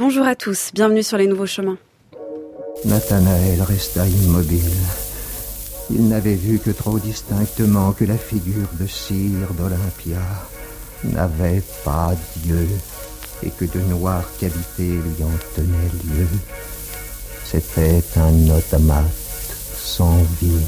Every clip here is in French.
Bonjour à tous, bienvenue sur Les Nouveaux Chemins. Nathanaël resta immobile. Il n'avait vu que trop distinctement que la figure de cire d'Olympia n'avait pas Dieu et que de noires cavités lui en tenaient lieu. C'était un automate sans vie.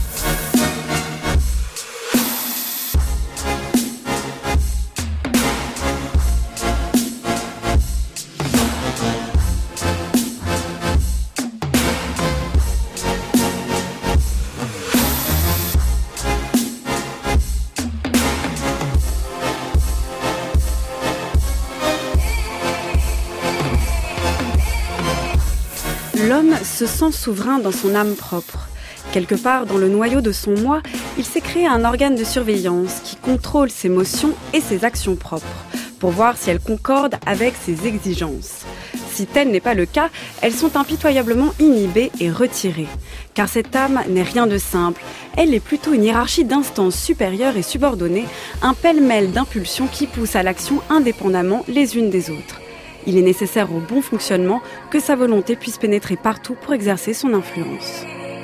L'homme se sent souverain dans son âme propre. Quelque part dans le noyau de son moi, il s'est créé un organe de surveillance qui contrôle ses motions et ses actions propres, pour voir si elles concordent avec ses exigences. Si tel n'est pas le cas, elles sont impitoyablement inhibées et retirées. Car cette âme n'est rien de simple, elle est plutôt une hiérarchie d'instances supérieures et subordonnées, un pêle-mêle d'impulsions qui poussent à l'action indépendamment les unes des autres. Il est nécessaire au bon fonctionnement que sa volonté puisse pénétrer partout pour exercer son influence.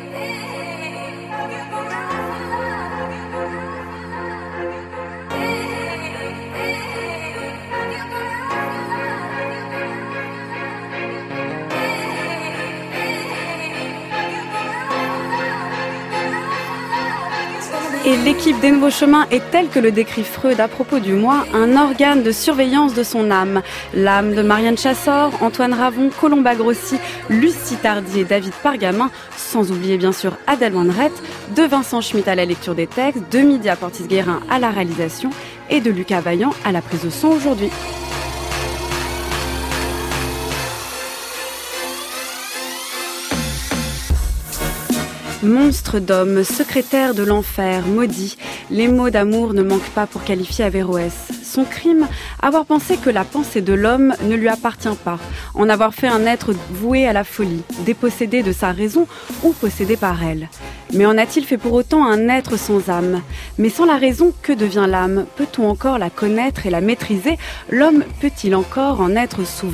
Et l'équipe des Nouveaux Chemins est telle que le décrit Freud à propos du moi, un organe de surveillance de son âme. L'âme de Marianne Chassor, Antoine Ravon, Colomba Grossi, Lucie Tardy et David Pargamin, sans oublier bien sûr Adèle Wandrette, de Vincent Schmitt à la lecture des textes, de Mydia Portis-Guérin à la réalisation et de Lucas Vaillant à la prise de son aujourd'hui. Monstre d'homme, secrétaire de l'enfer, maudit, les mots d'amour ne manquent pas pour qualifier Averroès. Son crime, avoir pensé que la pensée de l'homme ne lui appartient pas, en avoir fait un être voué à la folie, dépossédé de sa raison ou possédé par elle. Mais en a-t-il fait pour autant un être sans âme ? Mais sans la raison, que devient l'âme ? Peut-on encore la connaître et la maîtriser ? L'homme peut-il encore en être souverain ?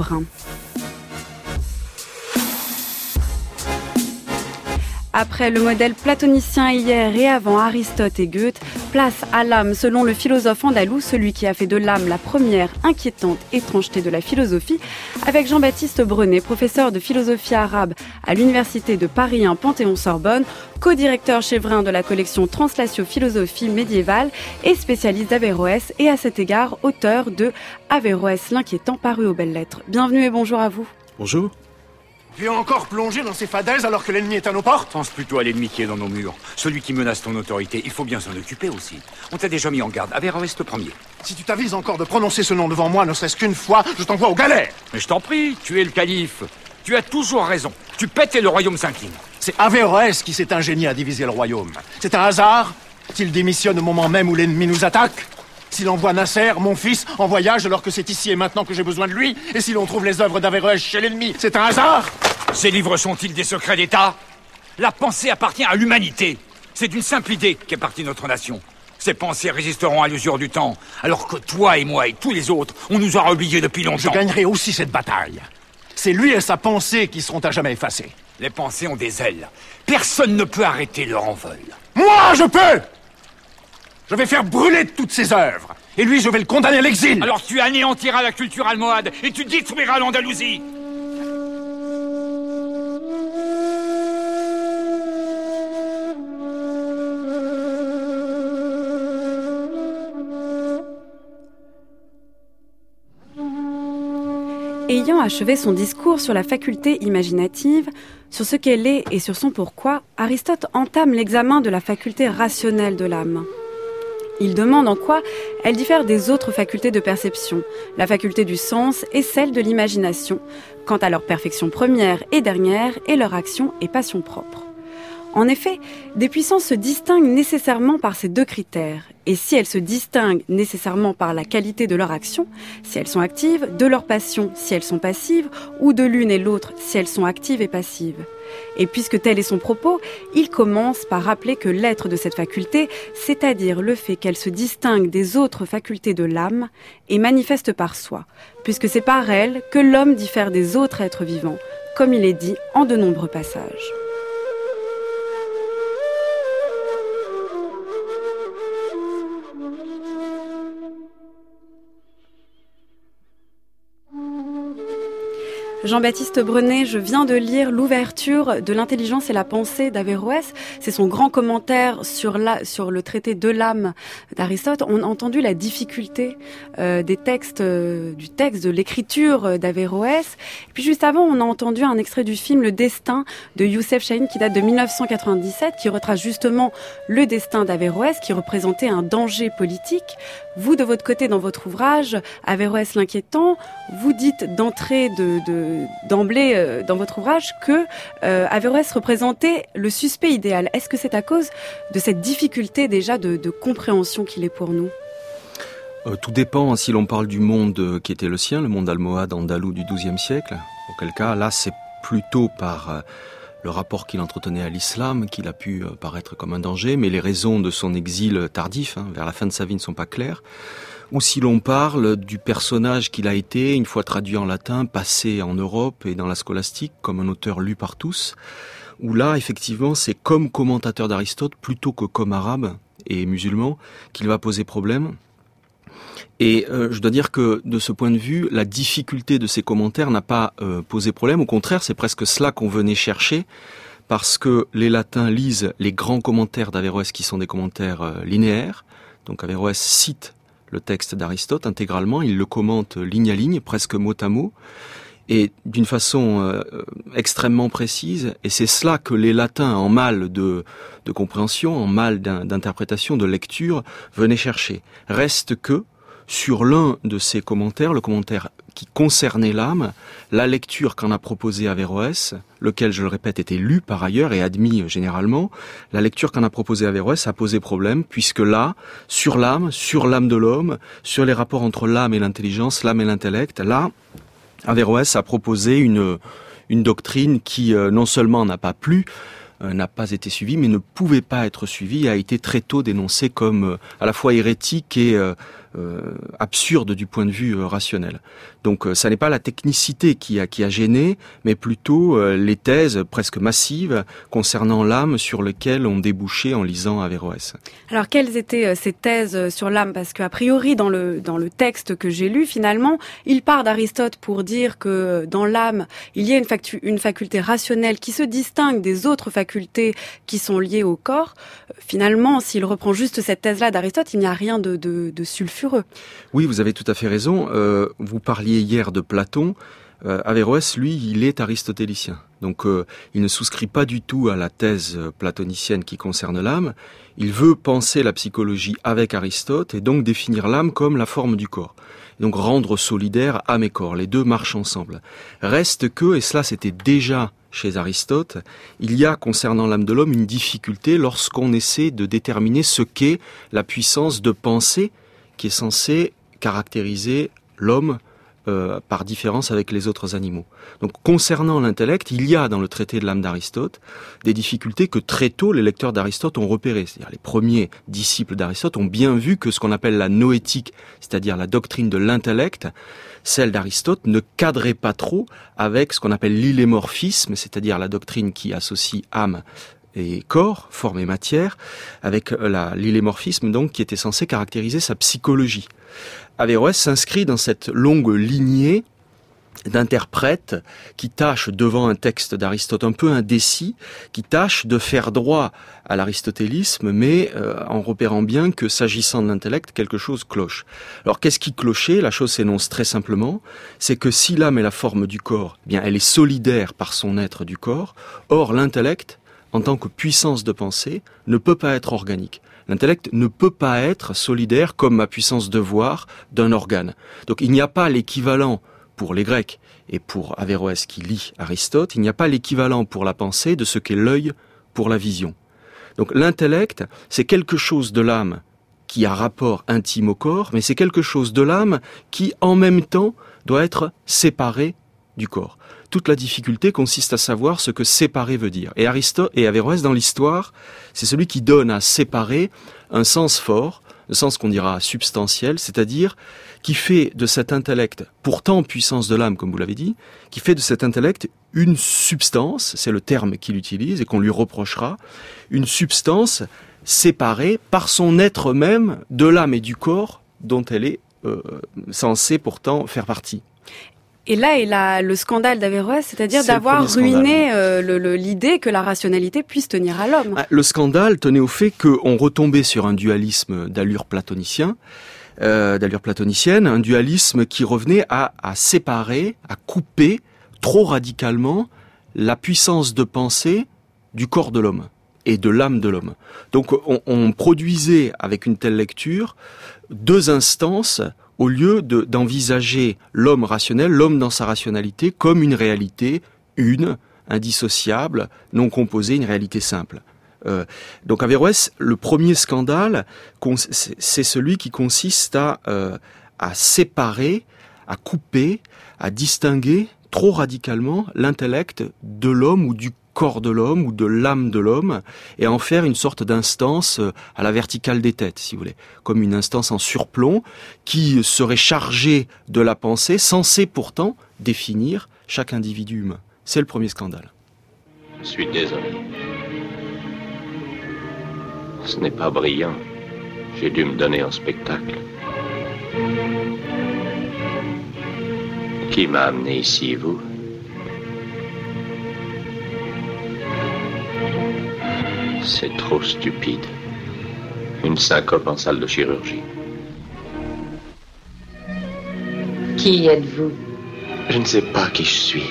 Après le modèle platonicien hier et avant Aristote et Goethe, place à l'âme selon le philosophe andalou, celui qui a fait de l'âme la première inquiétante étrangeté de la philosophie, avec Jean-Baptiste Brenet, professeur de philosophie arabe à l'université de Paris 1 Panthéon-Sorbonne, co-directeur chevrein de la collection Translatio Philosophie médiévale et spécialiste d'Averroès et à cet égard auteur de Averroès l'inquiétant paru aux Belles Lettres. Bienvenue et bonjour à vous. Bonjour. Tu es encore plongé dans ces fadaises alors que l'ennemi est à nos portes ? Pense plutôt à l'ennemi qui est dans nos murs. Celui qui menace ton autorité, il faut bien s'en occuper aussi. On t'a déjà mis en garde. Averroès le premier. Si tu t'avises encore de prononcer ce nom devant moi, ne serait-ce qu'une fois, je t'envoie aux galères. Mais je t'en prie, tu es le calife. Tu as toujours raison. Tu pètes et le royaume s'incline. C'est Averroès qui s'est ingénié à diviser le royaume. C'est un hasard s'il démissionne au moment même où l'ennemi nous attaque ? S'il envoie Nasser, mon fils, en voyage alors que c'est ici et maintenant que j'ai besoin de lui ? Et si l'on trouve les œuvres d'Averroès chez l'ennemi, c'est un hasard ? Ces livres sont-ils des secrets d'État ? La pensée appartient à l'humanité. C'est d'une simple idée qu'est partie notre nation. Ces pensées résisteront à l'usure du temps, alors que toi et moi et tous les autres, on nous aura oubliés depuis longtemps. Je gagnerai aussi cette bataille. C'est lui et sa pensée qui seront à jamais effacés. Les pensées ont des ailes. Personne ne peut arrêter leur envol. Moi, je peux ! Je vais faire brûler toutes ses œuvres. Et lui, je vais le condamner à l'exil. Alors tu anéantiras la culture almohade et tu détruiras l'Andalousie. Ayant achevé son discours sur la faculté imaginative, sur ce qu'elle est et sur son pourquoi, Aristote entame l'examen de la faculté rationnelle de l'âme. Il demande en quoi elle diffère des autres facultés de perception, la faculté du sens et celle de l'imagination, quant à leur perfection première et dernière et leur action et passion propre. En effet, des puissances se distinguent nécessairement par ces deux critères. Et si elles se distinguent nécessairement par la qualité de leur action, si elles sont actives, de leur passion si elles sont passives, ou de l'une et l'autre si elles sont actives et passives. Et puisque tel est son propos, il commence par rappeler que l'être de cette faculté, c'est-à-dire le fait qu'elle se distingue des autres facultés de l'âme, est manifeste par soi, puisque c'est par elle que l'homme diffère des autres êtres vivants, comme il est dit en de nombreux passages. Jean-Baptiste Brenet, je viens de lire l'ouverture de l'intelligence et la pensée d'Averroès. C'est son grand commentaire sur le traité de l'âme d'Aristote. On a entendu la difficulté du texte, de l'écriture d'Averroès. Et puis juste avant, on a entendu un extrait du film Le Destin de Youssef Chahine qui date de 1997, qui retrace justement le destin d'Averroès, qui représentait un danger politique. Vous, de votre côté, dans votre ouvrage, Averroès l'inquiétant, vous dites d'emblée dans votre ouvrage que Averroès représentait le suspect idéal. Est-ce que c'est à cause de cette difficulté déjà de compréhension qu'il est pour nous ? Tout dépend si l'on parle du monde qui était le sien, le monde almohade andalou du XIIe siècle. Auquel cas, là, c'est plutôt par le rapport qu'il entretenait à l'islam qu'il a pu paraître comme un danger, mais les raisons de son exil tardif, vers la fin de sa vie, ne sont pas claires. Ou si l'on parle du personnage qu'il a été, une fois traduit en latin, passé en Europe et dans la scolastique, comme un auteur lu par tous, où là, effectivement, c'est comme commentateur d'Aristote, plutôt que comme arabe et musulman, qu'il va poser problème. Et je dois dire que, de ce point de vue, la difficulté de ces commentaires n'a pas posé problème. Au contraire, c'est presque cela qu'on venait chercher, parce que les latins lisent les grands commentaires d'Averroès, qui sont des commentaires linéaires. Donc Averroès cite le texte d'Aristote intégralement, il le commente ligne à ligne, presque mot à mot, et d'une façon extrêmement précise, et c'est cela que les latins, en mal de compréhension, en mal d'interprétation, de lecture, venaient chercher. Reste que, sur l'un de ces commentaires, le commentaire qui concernait l'âme, la lecture qu'en a proposé Averroès, lequel, je le répète, était lu par ailleurs et admis généralement, la lecture qu'en a proposé Averroès a posé problème, puisque là, sur l'âme de l'homme, sur les rapports entre l'âme et l'intelligence, l'âme et l'intellect, là, Averroès a proposé une doctrine qui non seulement n'a pas plu, n'a pas été suivie, mais ne pouvait pas être suivie, a été très tôt dénoncée comme à la fois hérétique et absurde du point de vue rationnel. Donc ça n'est pas la technicité qui a gêné, mais plutôt les thèses presque massives concernant l'âme sur lesquelles on débouchait en lisant Averroès. Alors quelles étaient ces thèses sur l'âme ? Parce qu'a priori dans le texte que j'ai lu, finalement, il part d'Aristote pour dire que dans l'âme, il y a une faculté rationnelle qui se distingue des autres facultés qui sont liées au corps. Finalement, s'il reprend juste cette thèse-là d'Aristote, il n'y a rien de sulfureux. Oui, vous avez tout à fait raison. Vous parliez hier de Platon. Averroès, lui, il est aristotélicien. Donc, il ne souscrit pas du tout à la thèse platonicienne qui concerne l'âme. Il veut penser la psychologie avec Aristote et donc définir l'âme comme la forme du corps. Et donc, rendre solidaire âme et corps. Les deux marchent ensemble. Reste que, et cela c'était déjà chez Aristote, il y a concernant l'âme de l'homme une difficulté lorsqu'on essaie de déterminer ce qu'est la puissance de pensée qui est censée caractériser l'homme par différence avec les autres animaux. Donc concernant l'intellect, il y a dans le traité de l'âme d'Aristote des difficultés que très tôt les lecteurs d'Aristote ont repérées. C'est-à-dire les premiers disciples d'Aristote ont bien vu que ce qu'on appelle la noétique, c'est-à-dire la doctrine de l'intellect, celle d'Aristote ne cadrait pas trop avec ce qu'on appelle l'hylémorphisme, c'est-à-dire la doctrine qui associe âme et corps, forme et matière, avec l'hylémorphisme donc qui était censé caractériser sa psychologie. Averroès s'inscrit dans cette longue lignée d'interprètes qui tâchent devant un texte d'Aristote un peu indécis, qui tâchent de faire droit à l'aristotélisme, mais en repérant bien que s'agissant de l'intellect, quelque chose cloche. Alors qu'est-ce qui clochait ? La chose s'énonce très simplement, c'est que si l'âme est la forme du corps, eh bien elle est solidaire par son être du corps, or l'intellect, en tant que puissance de pensée, ne peut pas être organique. L'intellect ne peut pas être solidaire comme ma puissance de voir d'un organe. Donc il n'y a pas l'équivalent pour les Grecs et pour Averroès qui lit Aristote, il n'y a pas l'équivalent pour la pensée de ce qu'est l'œil pour la vision. Donc l'intellect, c'est quelque chose de l'âme qui a rapport intime au corps, mais c'est quelque chose de l'âme qui en même temps doit être séparé du corps. toute la difficulté consiste à savoir ce que séparer veut dire. Et Averroès, dans l'histoire, c'est celui qui donne à séparer un sens fort, un sens qu'on dira substantiel, c'est-à-dire qui fait de cet intellect, pourtant puissance de l'âme, comme vous l'avez dit, qui fait de cet intellect une substance, c'est le terme qu'il utilise et qu'on lui reprochera, une substance séparée par son être même de l'âme et du corps dont elle est censée pourtant faire partie. Et là est le scandale d'Averroès, c'est-à-dire d'avoir ruiné l'idée que la rationalité puisse tenir à l'homme. Le scandale tenait au fait qu'on retombait sur un dualisme d'allure platonicienne, un dualisme qui revenait à séparer, à couper trop radicalement la puissance de pensée du corps de l'homme et de l'âme de l'homme. Donc on produisait avec une telle lecture deux instances au lieu d'envisager l'homme rationnel, l'homme dans sa rationalité, comme une réalité, indissociable, non composée, une réalité simple. Donc Averroès, le premier scandale, c'est celui qui consiste à séparer, à couper, à distinguer trop radicalement l'intellect de l'homme ou du corps de l'homme ou de l'âme de l'homme et en faire une sorte d'instance à la verticale des têtes, si vous voulez, comme une instance en surplomb qui serait chargée de la pensée, censée pourtant définir chaque individu humain. C'est le premier scandale. Je suis désolé. Ce n'est pas brillant. J'ai dû me donner en spectacle. Qui m'a amené ici, vous? C'est trop stupide. Une syncope en salle de chirurgie. Qui êtes-vous? Je ne sais pas qui je suis.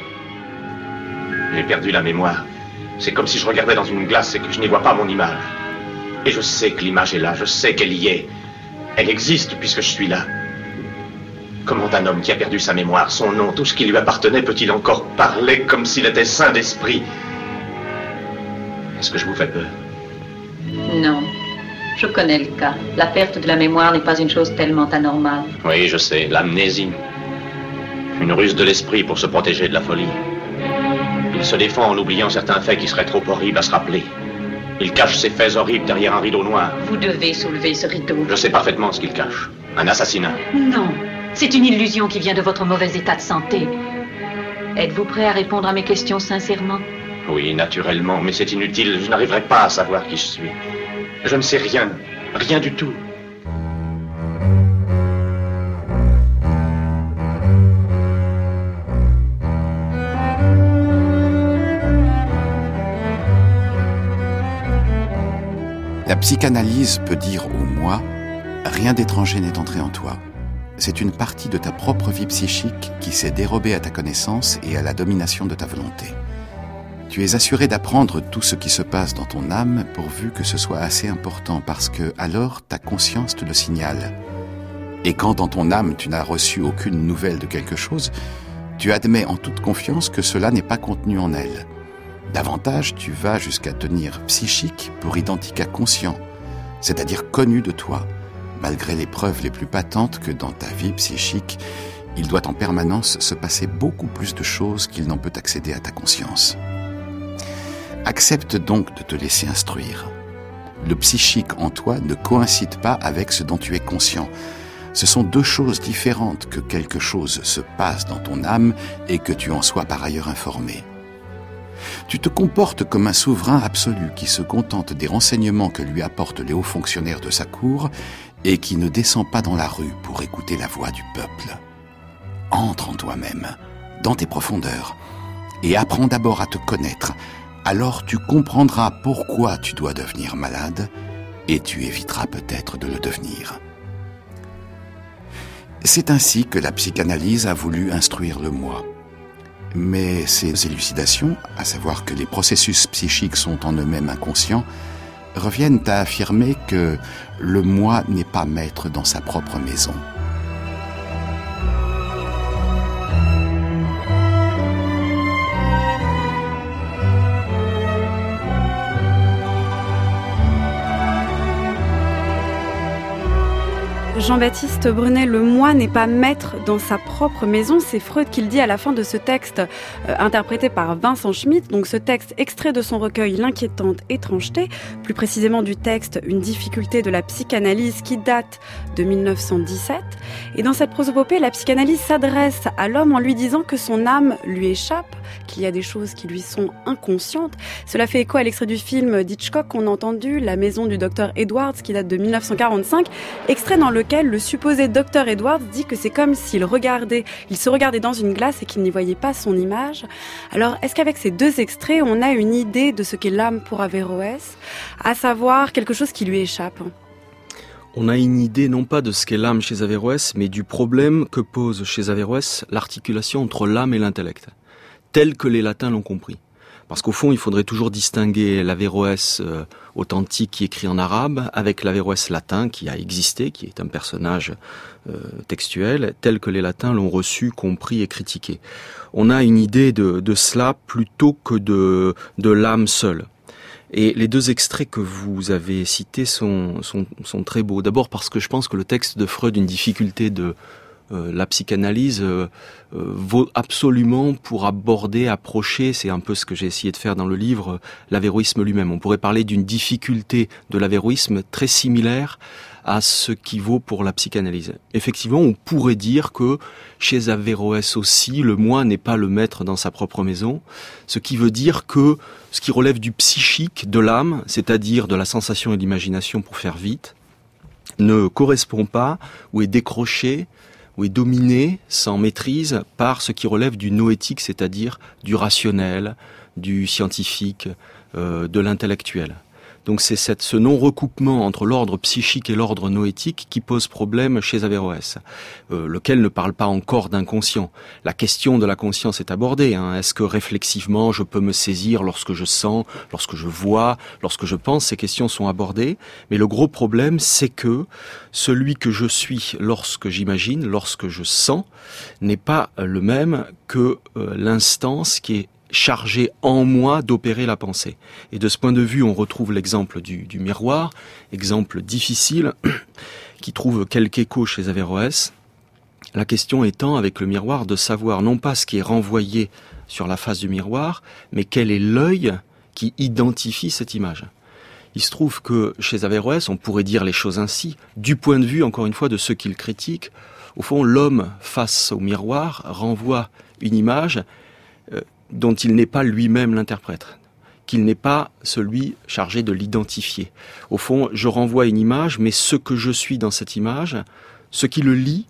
J'ai perdu la mémoire. C'est comme si je regardais dans une glace et que je n'y vois pas mon image. Et je sais que l'image est là, je sais qu'elle y est. Elle existe puisque je suis là. Comment un homme qui a perdu sa mémoire, son nom, tout ce qui lui appartenait, peut-il encore parler comme s'il était saint d'esprit? Est-ce que je vous fais peur? Non. Je connais le cas. La perte de la mémoire n'est pas une chose tellement anormale. Oui, je sais, l'amnésie. Une ruse de l'esprit pour se protéger de la folie. Il se défend en oubliant certains faits qui seraient trop horribles à se rappeler. Il cache ces faits horribles derrière un rideau noir. Vous devez soulever ce rideau. Je sais parfaitement ce qu'il cache. Un assassinat. Non, c'est une illusion qui vient de votre mauvais état de santé. Êtes-vous prêt à répondre à mes questions sincèrement? Oui, naturellement, mais c'est inutile. Je n'arriverai pas à savoir qui je suis. Je ne sais rien. Rien du tout. La psychanalyse peut dire au moi « Rien d'étranger n'est entré en toi ». C'est une partie de ta propre vie psychique qui s'est dérobée à ta connaissance et à la domination de ta volonté. Tu es assuré d'apprendre tout ce qui se passe dans ton âme pourvu que ce soit assez important parce que alors ta conscience te le signale. Et quand dans ton âme tu n'as reçu aucune nouvelle de quelque chose, tu admets en toute confiance que cela n'est pas contenu en elle. Davantage, tu vas jusqu'à tenir psychique pour identique à conscient, c'est-à-dire connu de toi, malgré les preuves les plus patentes que dans ta vie psychique, il doit en permanence se passer beaucoup plus de choses qu'il n'en peut accéder à ta conscience. Accepte donc de te laisser instruire. Le psychique en toi ne coïncide pas avec ce dont tu es conscient. Ce sont deux choses différentes que quelque chose se passe dans ton âme et que tu en sois par ailleurs informé. Tu te comportes comme un souverain absolu qui se contente des renseignements que lui apportent les hauts fonctionnaires de sa cour et qui ne descend pas dans la rue pour écouter la voix du peuple. Entre en toi-même, dans tes profondeurs, et apprends d'abord à te connaître. Alors tu comprendras pourquoi tu dois devenir malade et tu éviteras peut-être de le devenir. C'est ainsi que la psychanalyse a voulu instruire le moi. Mais ces élucidations, à savoir que les processus psychiques sont en eux-mêmes inconscients, reviennent à affirmer que le moi n'est pas maître dans sa propre maison. Jean-Baptiste Brunet, le moi n'est pas maître dans sa propre maison. C'est Freud qui le dit à la fin de ce texte interprété par Vincent Schmitt. Donc ce texte extrait de son recueil L'inquiétante étrangeté, plus précisément du texte Une difficulté de la psychanalyse qui date de 1917. Et dans cette prosopopée, la psychanalyse s'adresse à l'homme en lui disant que son âme lui échappe, qu'il y a des choses qui lui sont inconscientes. Cela fait écho à l'extrait du film d'Hitchcock qu'on a entendu, La maison du docteur Edwards, qui date de 1945, extrait dans lequel le supposé docteur Edwards dit que c'est comme s'il se regardait dans une glace et qu'il n'y voyait pas son image. Alors, est-ce qu'avec ces deux extraits, on a une idée de ce qu'est l'âme pour Averroès, à savoir quelque chose qui lui échappe ? On a une idée non pas de ce qu'est l'âme chez Averroès, mais du problème que pose chez Averroès l'articulation entre l'âme et l'intellect, tel que les latins l'ont compris. Parce qu'au fond, il faudrait toujours distinguer l'Averroès authentique qui écrit en arabe avec l'Averroès latin qui a existé, qui est un personnage textuel, tel que les latins l'ont reçu, compris et critiqué. On a une idée de cela plutôt que de l'âme seule. Et les deux extraits que vous avez cités sont très beaux. D'abord parce que je pense que le texte de Freud, Une difficulté de la psychanalyse, vaut absolument pour approcher, c'est un peu ce que j'ai essayé de faire dans le livre, l'avéroïsme lui-même. On pourrait parler d'une difficulté de l'avéroïsme très similaire à ce qui vaut pour la psychanalyse. Effectivement, on pourrait dire que chez Averroès aussi, le moi n'est pas le maître dans sa propre maison, ce qui veut dire que ce qui relève du psychique, de l'âme, c'est-à-dire de la sensation et de l'imagination pour faire vite, ne correspond pas ou est décroché ou est dominé sans maîtrise par ce qui relève du noétique, c'est-à-dire du rationnel, du scientifique, de l'intellectuel. Donc c'est ce non-recoupement entre l'ordre psychique et l'ordre noétique qui pose problème chez Averroès, lequel ne parle pas encore d'inconscient. La question de la conscience est abordée. Est-ce que réflexivement je peux me saisir lorsque je sens, lorsque je vois, lorsque je pense? Ces questions sont abordées. Mais le gros problème, c'est que celui que je suis lorsque j'imagine, lorsque je sens, n'est pas le même que l'instance qui est chargé en moi d'opérer la pensée. Et de ce point de vue, on retrouve l'exemple du miroir, exemple difficile, qui trouve quelque écho chez Averroès. La question étant, avec le miroir, de savoir non pas ce qui est renvoyé sur la face du miroir, mais quel est l'œil qui identifie cette image. Il se trouve que chez Averroès, on pourrait dire les choses ainsi, du point de vue, encore une fois, de ceux qui le critiquent, au fond, l'homme face au miroir renvoie une image dont il n'est pas lui-même l'interprète, qu'il n'est pas celui chargé de l'identifier. Au fond, je renvoie une image, mais ce que je suis dans cette image, ce qui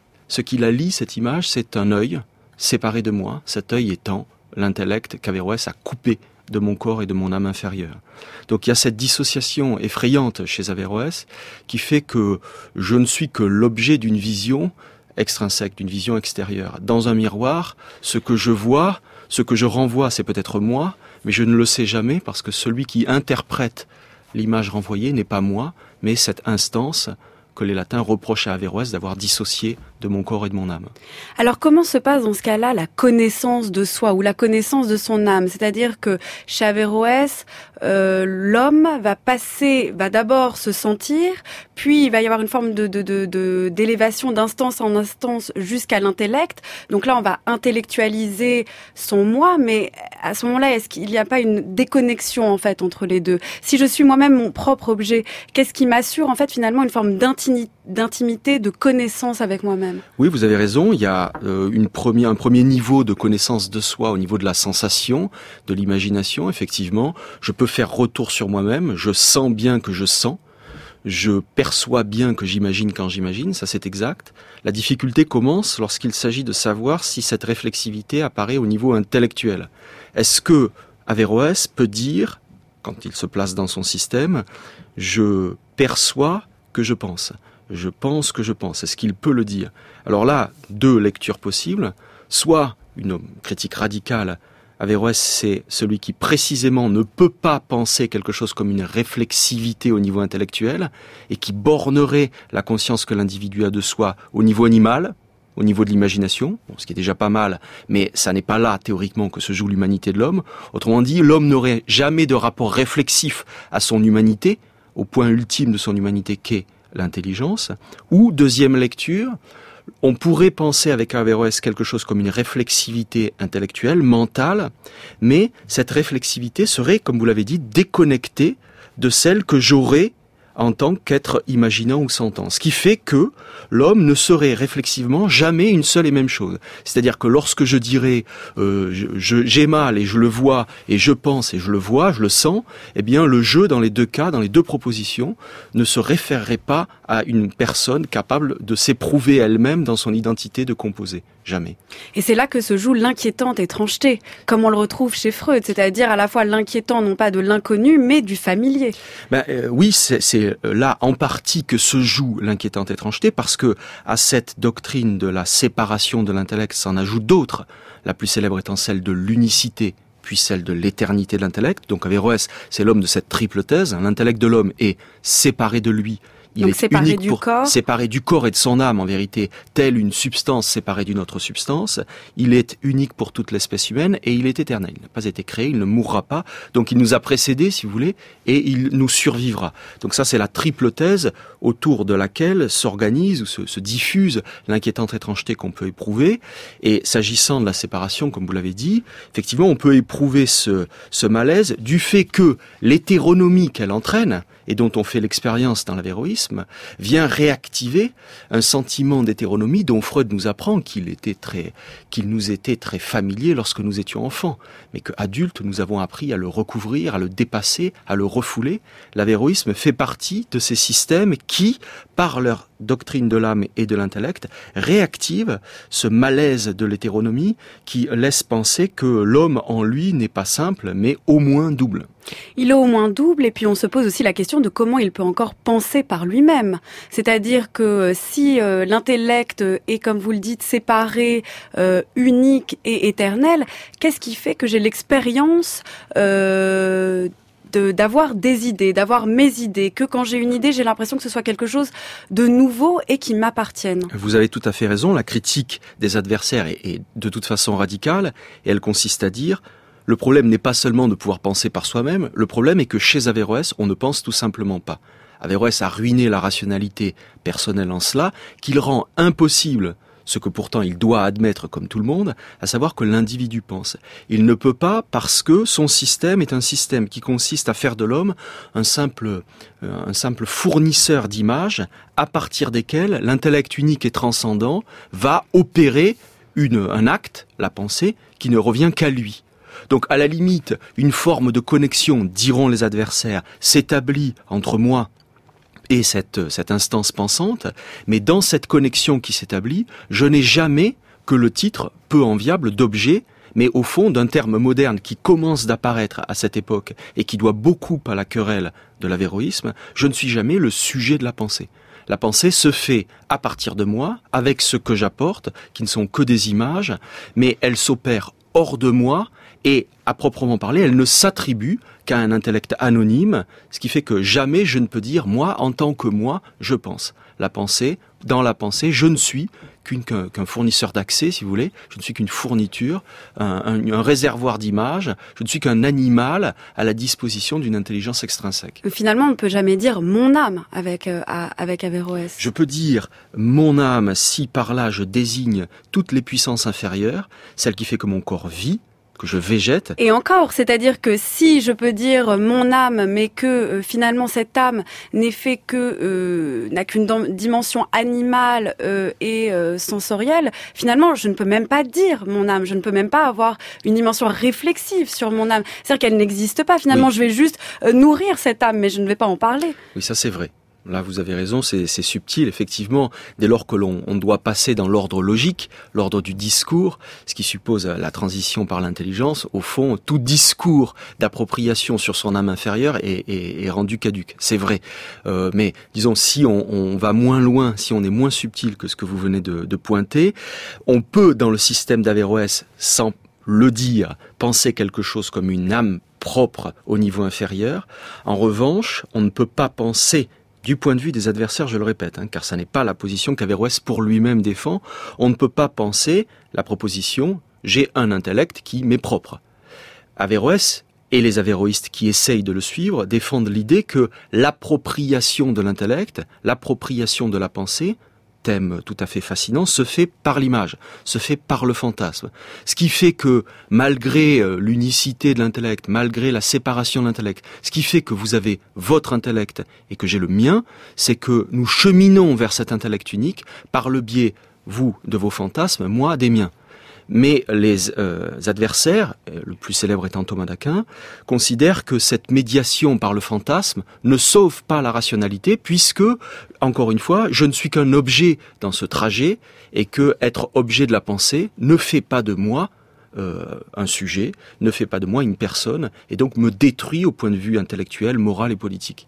la lie, cette image, c'est un œil séparé de moi, cet œil étant l'intellect qu'Averroès a coupé de mon corps et de mon âme inférieure. Donc il y a cette dissociation effrayante chez Averroès qui fait que je ne suis que l'objet d'une vision extrinsèque, d'une vision extérieure. Dans un miroir, ce que je vois, ce que je renvoie, c'est peut-être moi, mais je ne le sais jamais parce que celui qui interprète l'image renvoyée n'est pas moi, mais cette instance que les latins reprochent à Averroès d'avoir dissocié de mon corps et de mon âme. Alors comment se passe dans ce cas-là la connaissance de soi ou la connaissance de son âme? C'est-à-dire que chez Averroès, l'homme va d'abord se sentir, puis il va y avoir une forme d'élévation d'instance en instance jusqu'à l'intellect. Donc là, on va intellectualiser son moi, mais à ce moment-là, est-ce qu'il n'y a pas une déconnexion en fait entre les deux? Si je suis moi-même mon propre objet, qu'est-ce qui m'assure en fait finalement une forme d'intimité, de connaissance avec moi-même? Oui, vous avez raison. Il y a un premier niveau de connaissance de soi au niveau de la sensation, de l'imagination. Effectivement, je peux faire retour sur moi-même. Je sens bien que je sens. Je perçois bien que j'imagine quand j'imagine. Ça, c'est exact. La difficulté commence lorsqu'il s'agit de savoir si cette réflexivité apparaît au niveau intellectuel. Est-ce que Averroès peut dire, quand il se place dans son système, je perçois que je pense. Je pense que je pense. Est-ce qu'il peut le dire? Alors là, deux lectures possibles. Soit une critique radicale. Averroès, c'est celui qui précisément ne peut pas penser quelque chose comme une réflexivité au niveau intellectuel et qui bornerait la conscience que l'individu a de soi au niveau animal, au niveau de l'imagination, ce qui est déjà pas mal, mais ça n'est pas là théoriquement que se joue l'humanité de l'homme. Autrement dit, l'homme n'aurait jamais de rapport réflexif à son humanité, au point ultime de son humanité qu'est l'intelligence. Ou, deuxième lecture, on pourrait penser avec Averroès quelque chose comme une réflexivité intellectuelle, mentale, mais cette réflexivité serait, comme vous l'avez dit, déconnectée de celle que j'aurais en tant qu'être imaginant ou sentant. Ce qui fait que l'homme ne serait réflexivement jamais une seule et même chose. C'est-à-dire que lorsque je dirais j'ai mal et je le vois, et je pense et je le vois, je le sens, eh bien le je dans les deux cas, dans les deux propositions, ne se référerait pas à une personne capable de s'éprouver elle-même dans son identité de composé. Jamais. Et c'est là que se joue l'inquiétante étrangeté, comme on le retrouve chez Freud, c'est-à-dire à la fois l'inquiétant non pas de l'inconnu, mais du familier. Oui, c'est là en partie que se joue l'inquiétante étrangeté, parce que à cette doctrine de la séparation de l'intellect s'en ajoute d'autres, la plus célèbre étant celle de l'unicité, puis celle de l'éternité de l'intellect. Donc Averroès, c'est l'homme de cette triple thèse. L'intellect de l'homme est séparé de lui. Il est séparé unique du corps. Séparé du corps et de son âme, en vérité, telle une substance séparée d'une autre substance. Il est unique pour toute l'espèce humaine et il est éternel. Il n'a pas été créé, il ne mourra pas. Donc il nous a précédés, si vous voulez, et il nous survivra. Donc ça, c'est la triple thèse autour de laquelle s'organise ou se diffuse l'inquiétante étrangeté qu'on peut éprouver. Et s'agissant de la séparation, comme vous l'avez dit, effectivement, on peut éprouver ce malaise du fait que l'hétéronomie qu'elle entraîne, et dont on fait l'expérience dans l'avéroïsme, vient réactiver un sentiment d'hétéronomie dont Freud nous apprend qu'il nous était très familier lorsque nous étions enfants, mais qu'adultes, nous avons appris à le recouvrir, à le dépasser, à le refouler. L'avéroïsme fait partie de ces systèmes qui, par leur doctrine de l'âme et de l'intellect, réactivent ce malaise de l'hétéronomie qui laisse penser que l'homme en lui n'est pas simple, mais au moins double. Il est au moins double, et puis on se pose aussi la question de comment il peut encore penser par lui-même. C'est-à-dire que si l'intellect est, comme vous le dites, séparé, unique et éternel, qu'est-ce qui fait que j'ai l'expérience d'avoir des idées, d'avoir mes idées, que quand j'ai une idée, j'ai l'impression que ce soit quelque chose de nouveau et qui m'appartienne. Vous avez tout à fait raison, la critique des adversaires est de toute façon radicale, et elle consiste à dire: le problème n'est pas seulement de pouvoir penser par soi-même, le problème est que chez Averroès, on ne pense tout simplement pas. Averroès a ruiné la rationalité personnelle en cela, qu'il rend impossible ce que pourtant il doit admettre comme tout le monde, à savoir que l'individu pense. Il ne peut pas parce que son système est un système qui consiste à faire de l'homme un simple fournisseur d'images à partir desquelles l'intellect unique et transcendant va opérer un acte, la pensée, qui ne revient qu'à lui. Donc, à la limite, une forme de connexion, diront les adversaires, s'établit entre moi et cette instance pensante, mais dans cette connexion qui s'établit, je n'ai jamais que le titre peu enviable d'objet, mais au fond d'un terme moderne qui commence d'apparaître à cette époque et qui doit beaucoup à la querelle de l'avéroïsme, je ne suis jamais le sujet de la pensée. La pensée se fait à partir de moi, avec ce que j'apporte, qui ne sont que des images, mais elle s'opère hors de moi, et à proprement parler, elle ne s'attribue qu'à un intellect anonyme, ce qui fait que jamais je ne peux dire, moi, en tant que moi, je pense. Dans la pensée, je ne suis qu'un fournisseur d'accès, si vous voulez, je ne suis qu'une fourniture, un réservoir d'images, je ne suis qu'un animal à la disposition d'une intelligence extrinsèque. Finalement, on ne peut jamais dire mon âme avec Averroès. Je peux dire mon âme si par là je désigne toutes les puissances inférieures, celle qui fait que mon corps vit, que je végète. Et encore, c'est-à-dire que si je peux dire mon âme, mais que finalement cette âme n'a qu'une dimension animale et sensorielle, finalement je ne peux même pas dire mon âme, je ne peux même pas avoir une dimension réflexive sur mon âme. C'est-à-dire qu'elle n'existe pas, finalement oui. Je vais juste nourrir cette âme, mais je ne vais pas en parler. Oui, ça c'est vrai. Là, vous avez raison, c'est subtil, effectivement, dès lors que on doit passer dans l'ordre logique, l'ordre du discours, ce qui suppose la transition par l'intelligence. Au fond, tout discours d'appropriation sur son âme inférieure est rendu caduque. C'est vrai. Mais, disons, si on va moins loin, si on est moins subtil que ce que vous venez de pointer, on peut, dans le système d'Averroès, sans le dire, penser quelque chose comme une âme propre au niveau inférieur. En revanche, on ne peut pas penser du point de vue des adversaires, je le répète, car ça n'est pas la position qu'Averroès pour lui-même défend, on ne peut pas penser la proposition « j'ai un intellect qui m'est propre ». Averroès et les avéroïstes qui essayent de le suivre défendent l'idée que l'appropriation de l'intellect, l'appropriation de la pensée, thème tout à fait fascinant, se fait par l'image, se fait par le fantasme. Ce qui fait que, malgré l'unicité de l'intellect, malgré la séparation de l'intellect, ce qui fait que vous avez votre intellect et que j'ai le mien, c'est que nous cheminons vers cet intellect unique par le biais, vous, de vos fantasmes, moi, des miens. Mais les adversaires, le plus célèbre étant Thomas d'Aquin, considèrent que cette médiation par le fantasme ne sauve pas la rationalité puisque, encore une fois, je ne suis qu'un objet dans ce trajet et que être objet de la pensée ne fait pas de moi un sujet, ne fait pas de moi une personne et donc me détruit au point de vue intellectuel, moral et politique.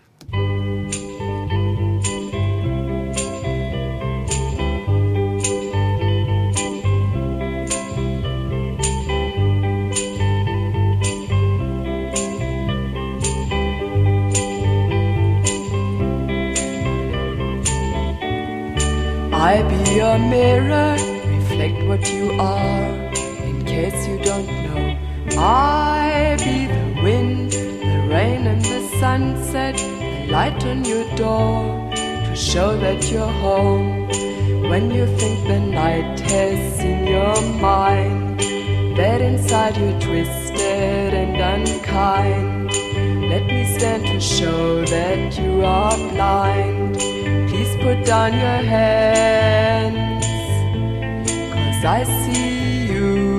I be a mirror, reflect what you are, in case you don't know. I be the wind, the rain and the sunset, the light on your door, to show that you're home. When you think the night has in your mind, that inside you're twisted and unkind. Let me stand to show that you are blind. Please put down your hands, 'cause I see you.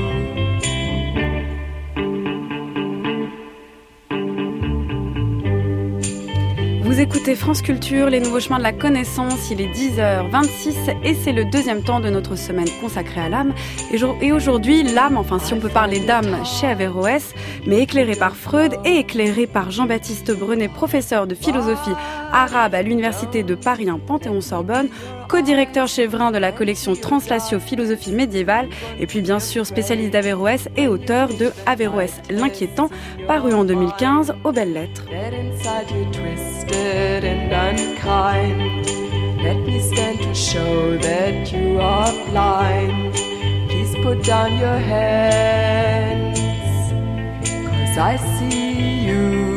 Vous écoutez France Culture, les nouveaux chemins de la connaissance, il est 10h26 et c'est le deuxième temps de notre semaine consacrée à l'âme. Et aujourd'hui, l'âme, enfin si on peut parler d'âme chez Averroès, mais éclairée par Freud et éclairée par Jean-Baptiste Brenet, professeur de philosophie arabe à l'université de Paris 1 Panthéon-Sorbonne, co-directeur chez Vrin de la collection Translatio Philosophie médiévale, et puis bien sûr spécialiste d'Averroès et auteur de Averroès l'inquiétant, paru en 2015 aux Belles Lettres. And unkind. Let me stand to show that you are blind. Please put down your hands, 'cause I see you.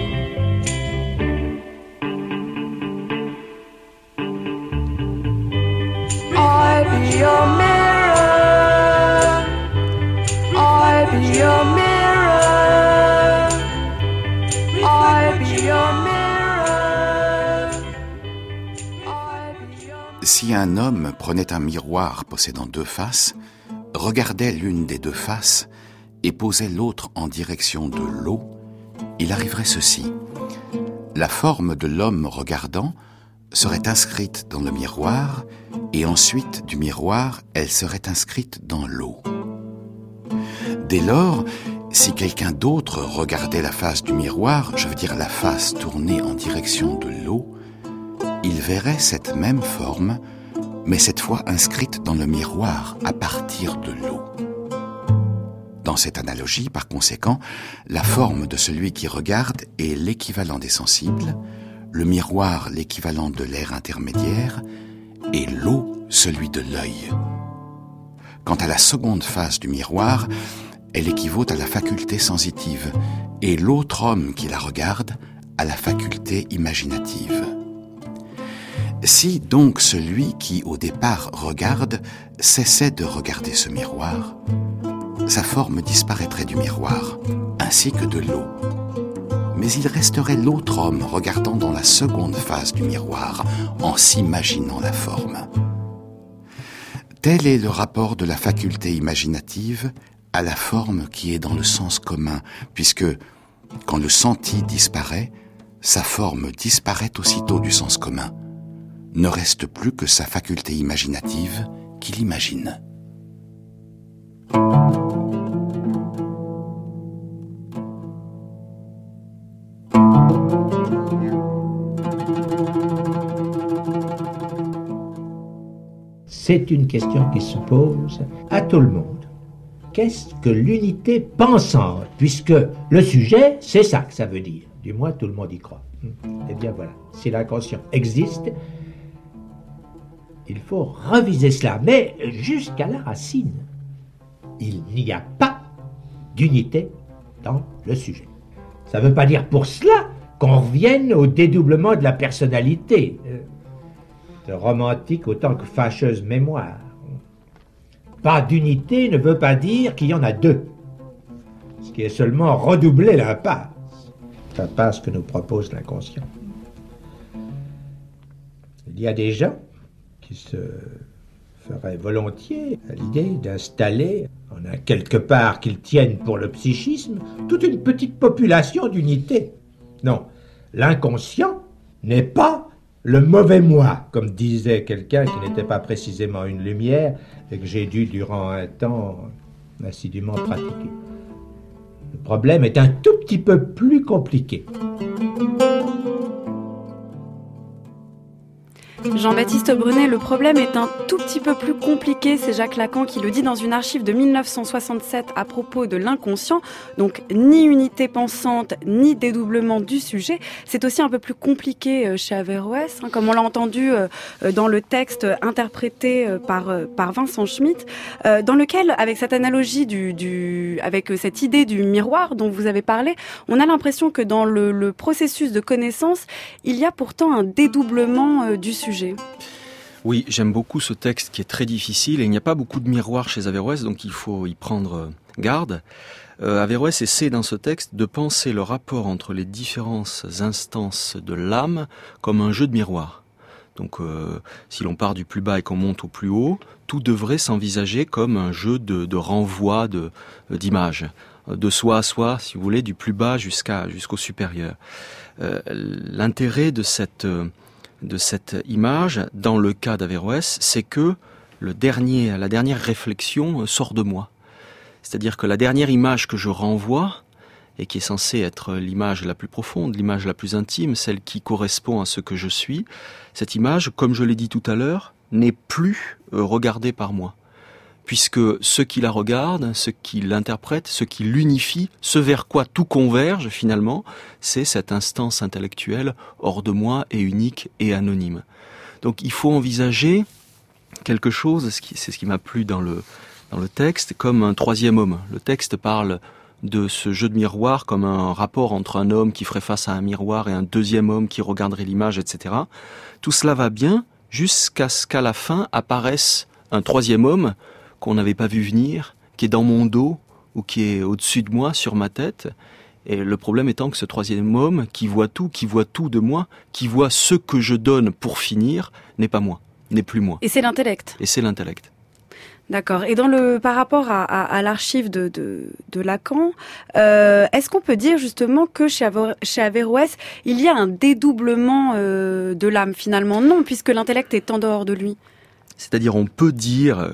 I be your mirror, I be your mirror, I be your mirror. Si un homme prenait un miroir possédant deux faces, regardait l'une des deux faces et posait l'autre en direction de l'eau, il arriverait ceci. La forme de l'homme regardant serait inscrite dans le miroir et ensuite du miroir, elle serait inscrite dans l'eau. Dès lors, si quelqu'un d'autre regardait la face du miroir, je veux dire la face tournée en direction de l'eau, il verrait cette même forme, mais cette fois inscrite dans le miroir à partir de l'eau. Dans cette analogie, par conséquent, la forme de celui qui regarde est l'équivalent des sensibles, le miroir l'équivalent de l'air intermédiaire, et l'eau celui de l'œil. Quant à la seconde face du miroir, elle équivaut à la faculté sensitive, et l'autre homme qui la regarde à la faculté imaginative. Si donc celui qui au départ regarde cessait de regarder ce miroir, sa forme disparaîtrait du miroir, ainsi que de l'eau. Mais il resterait l'autre homme regardant dans la seconde face du miroir, en s'imaginant la forme. Tel est le rapport de la faculté imaginative à la forme qui est dans le sens commun, puisque, quand le senti disparaît, sa forme disparaît aussitôt du sens commun. Ne reste plus que sa faculté imaginative qui l'imagine. C'est une question qui se pose à tout le monde. Qu'est-ce que l'unité pensante? Puisque le sujet, c'est ça que ça veut dire. Du moins, tout le monde y croit. Eh bien voilà, si l'inconscient existe, il faut reviser cela, mais jusqu'à la racine. Il n'y a pas d'unité dans le sujet. Ça ne veut pas dire pour cela qu'on revienne au dédoublement de la personnalité, de romantique autant que fâcheuse mémoire. Pas d'unité ne veut pas dire qu'il y en a deux, ce qui est seulement redoubler l'impasse que nous propose l'inconscient. Il y a des gens qui se feraient volontiers à l'idée d'installer, en un quelque part qu'ils tiennent pour le psychisme, toute une petite population d'unités. Non, l'inconscient n'est pas le mauvais moi, comme disait quelqu'un qui n'était pas précisément une lumière et que j'ai dû, durant un temps, assidûment pratiquer. Le problème est un tout petit peu plus compliqué. Jean-Baptiste Brunet, le problème est un tout petit peu plus compliqué, c'est Jacques Lacan qui le dit dans une archive de 1967 à propos de l'inconscient. Donc ni unité pensante, ni dédoublement du sujet. C'est aussi un peu plus compliqué chez Averroès, comme on l'a entendu dans le texte interprété par Vincent Schmitt, dans lequel, avec cette analogie avec cette idée du miroir dont vous avez parlé, on a l'impression que dans le processus de connaissance, il y a pourtant un dédoublement du sujet. Oui, j'aime beaucoup ce texte qui est très difficile et il n'y a pas beaucoup de miroirs chez Averroès, donc il faut y prendre garde. Averroès essaie dans ce texte de penser le rapport entre les différentes instances de l'âme comme un jeu de miroirs. Donc si l'on part du plus bas et qu'on monte au plus haut, tout devrait s'envisager comme un jeu de renvoi d'images, de soi à soi, si vous voulez, du plus bas jusqu'au supérieur. L'intérêt de cette image, dans le cas d'Averroès, c'est que la dernière réflexion sort de moi. C'est-à-dire que la dernière image que je renvoie, et qui est censée être l'image la plus profonde, l'image la plus intime, celle qui correspond à ce que je suis, cette image, comme je l'ai dit tout à l'heure, n'est plus regardée par moi. Puisque ce qui la regarde, ce qui l'interprète, ce qui l'unifie, ce vers quoi tout converge finalement, c'est cette instance intellectuelle hors de moi et unique et anonyme. Donc il faut envisager quelque chose, c'est ce qui m'a plu dans le texte, comme un troisième homme. Le texte parle de ce jeu de miroir comme un rapport entre un homme qui ferait face à un miroir et un deuxième homme qui regarderait l'image, etc. Tout cela va bien jusqu'à ce qu'à la fin apparaisse un troisième homme qu'on n'avait pas vu venir, qui est dans mon dos ou qui est au-dessus de moi, sur ma tête. Et le problème étant que ce troisième homme, qui voit tout de moi, qui voit ce que je donne pour finir, n'est pas moi, n'est plus moi. Et c'est l'intellect. Et c'est l'intellect. D'accord. Et par rapport à l'archive de Lacan, est-ce qu'on peut dire justement que chez Averroès, il y a un dédoublement de l'âme finalement? Non, puisque l'intellect est en dehors de lui. C'est-à-dire on peut dire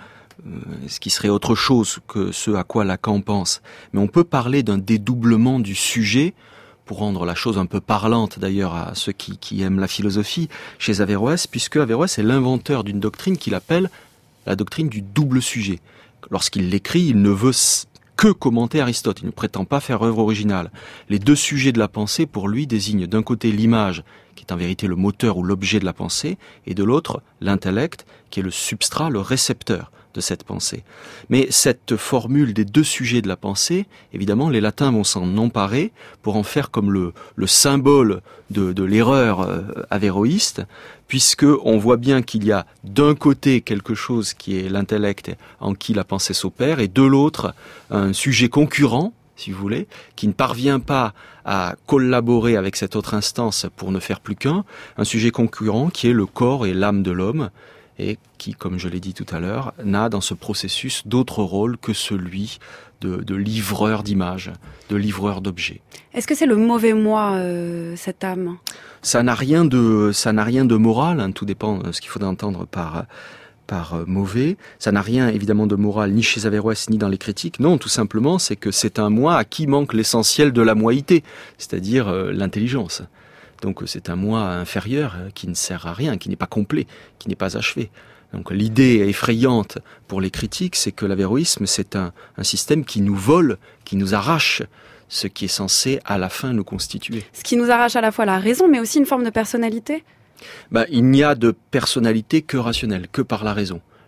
ce qui serait autre chose que ce à quoi Lacan pense. Mais on peut parler d'un dédoublement du sujet, pour rendre la chose un peu parlante d'ailleurs à ceux qui aiment la philosophie, chez Averroès, puisque Averroès est l'inventeur d'une doctrine qu'il appelle la doctrine du double sujet. Lorsqu'il l'écrit, il ne veut que commenter Aristote, il ne prétend pas faire œuvre originale. Les deux sujets de la pensée, pour lui, désignent d'un côté l'image, qui est en vérité le moteur ou l'objet de la pensée, et de l'autre, l'intellect, qui est le substrat, le récepteur de cette pensée. Mais cette formule des deux sujets de la pensée, évidemment, les latins vont s'en emparer pour en faire comme le symbole de l'erreur averroïste, puisque on voit bien qu'il y a d'un côté quelque chose qui est l'intellect en qui la pensée s'opère, et de l'autre, un sujet concurrent, si vous voulez, qui ne parvient pas à collaborer avec cette autre instance pour ne faire plus qu'un, un sujet concurrent qui est le corps et l'âme de l'homme, et qui, comme je l'ai dit tout à l'heure, n'a dans ce processus d'autre rôle que celui de livreur d'images, de livreur d'objets. Est-ce que c'est le mauvais moi, cette âme ? Ça n'a rien de moral, hein, tout dépend de ce qu'il faut entendre par mauvais. Ça n'a rien évidemment de moral ni chez Averroès ni dans les critiques. Non, tout simplement, c'est que c'est un moi à qui manque l'essentiel de la moïté, c'est-à-dire l'intelligence. Donc c'est un moi inférieur qui ne sert à rien, qui n'est pas complet, qui n'est pas achevé. Donc l'idée effrayante pour les critiques, c'est que l'avéroïsme, c'est un système qui nous vole, qui nous arrache ce qui est censé à la fin nous constituer. Ce qui nous arrache à la fois la raison, mais aussi une forme de personnalité ? Il n'y a de personnalité que rationnelle, que par la raison.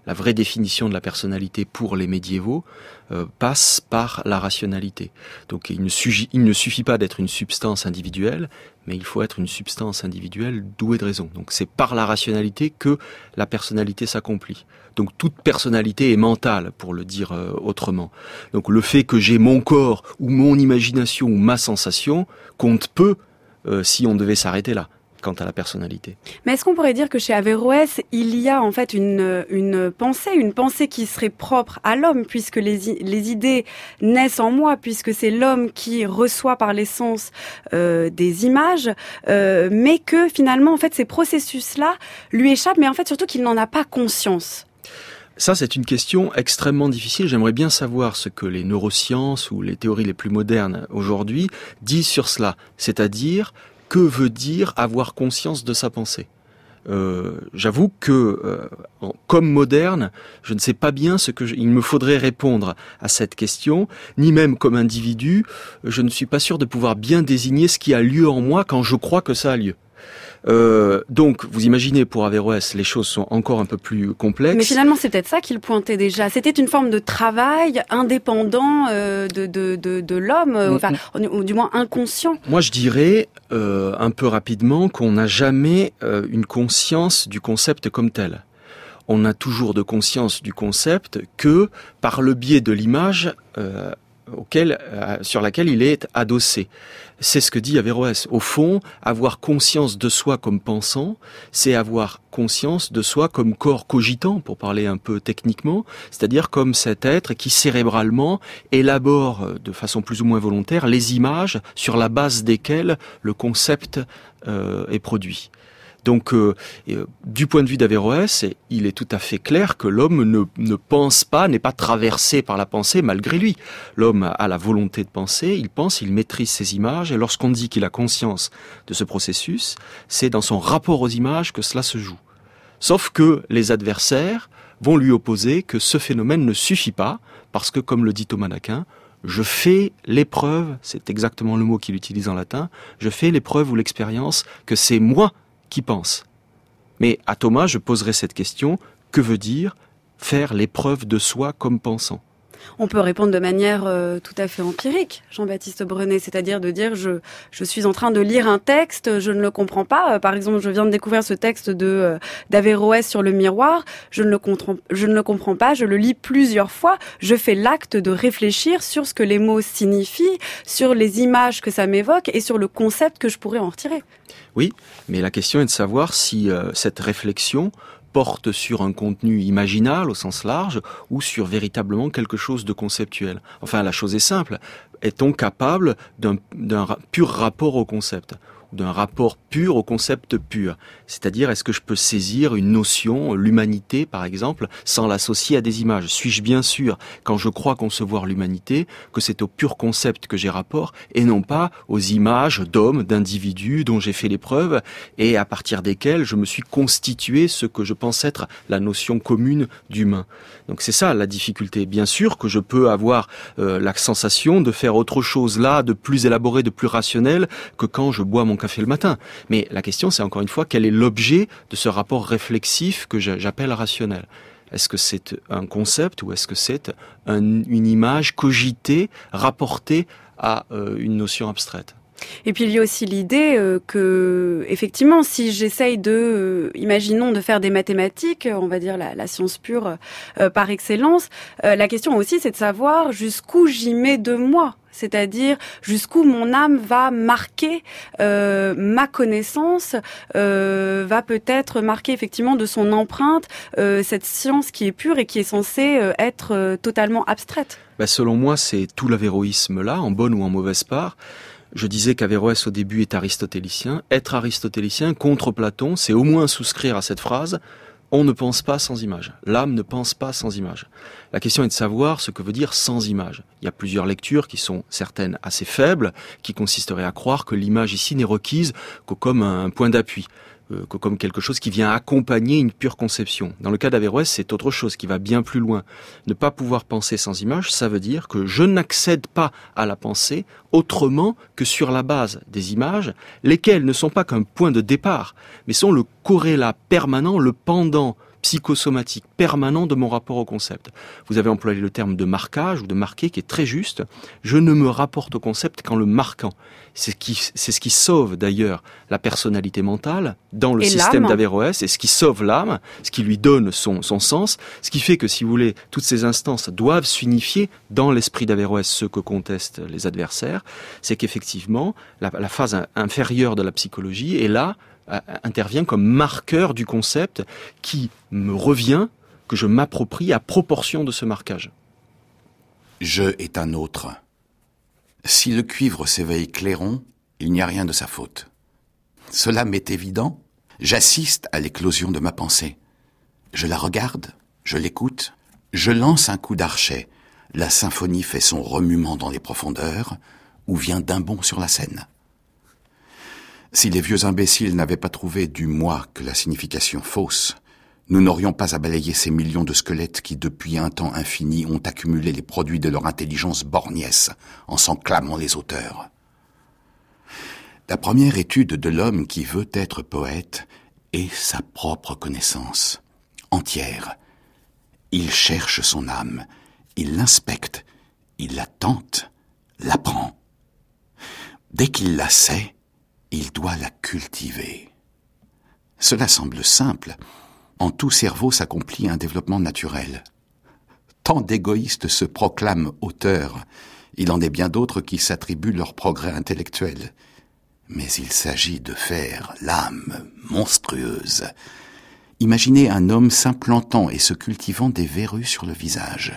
la vraie définition de la personnalité pour les médiévaux passe par la rationalité. Donc il ne suffit pas d'être une substance individuelle, mais il faut être une substance individuelle douée de raison. Donc c'est par la rationalité que la personnalité s'accomplit. Donc toute personnalité est mentale, pour le dire autrement. Donc le fait que j'ai mon corps, ou mon imagination, ou ma sensation, compte peu si on devait s'arrêter là, quant à la personnalité. Mais est-ce qu'on pourrait dire que chez Averroès, il y a en fait une pensée qui serait propre à l'homme, puisque les idées naissent en moi, puisque c'est l'homme qui reçoit par l'essence des images, mais que finalement, en fait, ces processus-là lui échappent, mais en fait, surtout qu'il n'en a pas conscience. Ça, c'est une question extrêmement difficile. J'aimerais bien savoir ce que les neurosciences ou les théories les plus modernes aujourd'hui disent sur cela. C'est-à-dire, que veut dire avoir conscience de sa pensée ? J'avoue que, comme moderne, je ne sais pas bien il me faudrait répondre à cette question, ni même comme individu, je ne suis pas sûr de pouvoir bien désigner ce qui a lieu en moi quand je crois que ça a lieu. Donc, vous imaginez, pour Averroès, les choses sont encore un peu plus complexes. Mais finalement, c'est peut-être ça qu'il pointait déjà. C'était une forme de travail indépendant de l'homme, enfin, ou du moins inconscient. Moi, je dirais, un peu rapidement, qu'on n'a jamais une conscience du concept comme tel. On a toujours de conscience du concept que par le biais de l'image sur laquelle il est adossé. C'est ce que dit Averroès. Au fond, avoir conscience de soi comme pensant, c'est avoir conscience de soi comme corps cogitant, pour parler un peu techniquement, c'est-à-dire comme cet être qui cérébralement élabore de façon plus ou moins volontaire les images sur la base desquelles le concept est produit. Donc, du point de vue d'Averroès, il est tout à fait clair que l'homme ne pense pas, n'est pas traversé par la pensée malgré lui. L'homme a la volonté de penser, il pense, il maîtrise ses images, et lorsqu'on dit qu'il a conscience de ce processus, c'est dans son rapport aux images que cela se joue. Sauf que les adversaires vont lui opposer que ce phénomène ne suffit pas, parce que, comme le dit Thomas d'Aquin, je fais l'épreuve, c'est exactement le mot qu'il utilise en latin, je fais l'épreuve ou l'expérience que c'est moi qui pense. Mais à Thomas, je poserai cette question, que veut dire faire l'épreuve de soi comme pensant ? On peut répondre de manière tout à fait empirique, Jean-Baptiste Brenet, c'est-à-dire de dire je suis en train de lire un texte, je ne le comprends pas. Par exemple, je viens de découvrir ce texte d'Averroès sur le miroir, je ne le comprends pas, je le lis plusieurs fois, je fais l'acte de réfléchir sur ce que les mots signifient, sur les images que ça m'évoque et sur le concept que je pourrais en retirer. Oui, mais la question est de savoir si cette réflexion porte sur un contenu imaginal au sens large ou sur véritablement quelque chose de conceptuel. Enfin, la chose est simple. Est-on capable d'un pur rapport au concept ? D'un rapport pur au concept pur. C'est-à-dire, est-ce que je peux saisir une notion, l'humanité par exemple, sans l'associer à des images ? Suis-je bien sûr, quand je crois concevoir l'humanité, que c'est au pur concept que j'ai rapport, et non pas aux images d'hommes, d'individus dont j'ai fait l'épreuve, et à partir desquels je me suis constitué ce que je pense être la notion commune d'humain. Donc c'est ça la difficulté. Bien sûr que je peux avoir la sensation de faire autre chose là, de plus élaboré, de plus rationnel, que quand je bois mon café le matin. Mais la question, c'est encore une fois, quel est l'objet de ce rapport réflexif que j'appelle rationnel ? Est-ce que c'est un concept ou est-ce que c'est une image cogitée, rapportée à une notion abstraite ? Et puis il y a aussi l'idée que, effectivement, si j'essaye imaginons de faire des mathématiques, on va dire la science pure par excellence, la question aussi c'est de savoir jusqu'où j'y mets de moi. C'est-à-dire jusqu'où mon âme va marquer ma connaissance, va peut-être marquer effectivement de son empreinte cette science qui est pure et qui est censée être totalement abstraite. Selon moi, c'est tout l'avéroïsme là, en bonne ou en mauvaise part. Je disais qu'Averroès au début est aristotélicien. Être aristotélicien contre Platon, c'est au moins souscrire à cette phrase « On ne pense pas sans image ». L'âme ne pense pas sans image. La question est de savoir ce que veut dire sans image. Il y a plusieurs lectures qui sont certaines assez faibles, qui consisteraient à croire que l'image ici n'est requise que comme un point d'appui, que comme quelque chose qui vient accompagner une pure conception. Dans le cas d'Averroès, c'est autre chose qui va bien plus loin. Ne pas pouvoir penser sans image, ça veut dire que je n'accède pas à la pensée autrement que sur la base des images, lesquelles ne sont pas qu'un point de départ, mais sont le corrélat permanent, le pendant psychosomatique permanent de mon rapport au concept. Vous avez employé le terme de marquage ou de marquer qui est très juste. Je ne me rapporte au concept qu'en le marquant. C'est ce qui sauve d'ailleurs la personnalité mentale dans le système d'Averroès, et ce qui sauve l'âme, ce qui lui donne son sens, ce qui fait que, si vous voulez, toutes ces instances doivent s'unifier dans l'esprit d'Averroès, ce que contestent les adversaires, c'est qu'effectivement, la phase inférieure de la psychologie est là, intervient comme marqueur du concept qui me revient, que je m'approprie à proportion de ce marquage. Je est un autre. Si le cuivre s'éveille clairon, il n'y a rien de sa faute. Cela m'est évident. J'assiste à l'éclosion de ma pensée. Je la regarde, je l'écoute, je lance un coup d'archet. La symphonie fait son remuement dans les profondeurs, ou vient d'un bond sur la scène. Si les vieux imbéciles n'avaient pas trouvé du moi que la signification fausse, nous n'aurions pas à balayer ces millions de squelettes qui, depuis un temps infini, ont accumulé les produits de leur intelligence borgnesse en s'en clamant les auteurs. La première étude de l'homme qui veut être poète est sa propre connaissance, entière. Il cherche son âme, il l'inspecte, il la tente, l'apprend. Dès qu'il la sait, il doit la cultiver. Cela semble simple. En tout cerveau s'accomplit un développement naturel. Tant d'égoïstes se proclament auteurs, il en est bien d'autres qui s'attribuent leur progrès intellectuel. Mais il s'agit de faire l'âme monstrueuse. Imaginez un homme s'implantant et se cultivant des verrues sur le visage.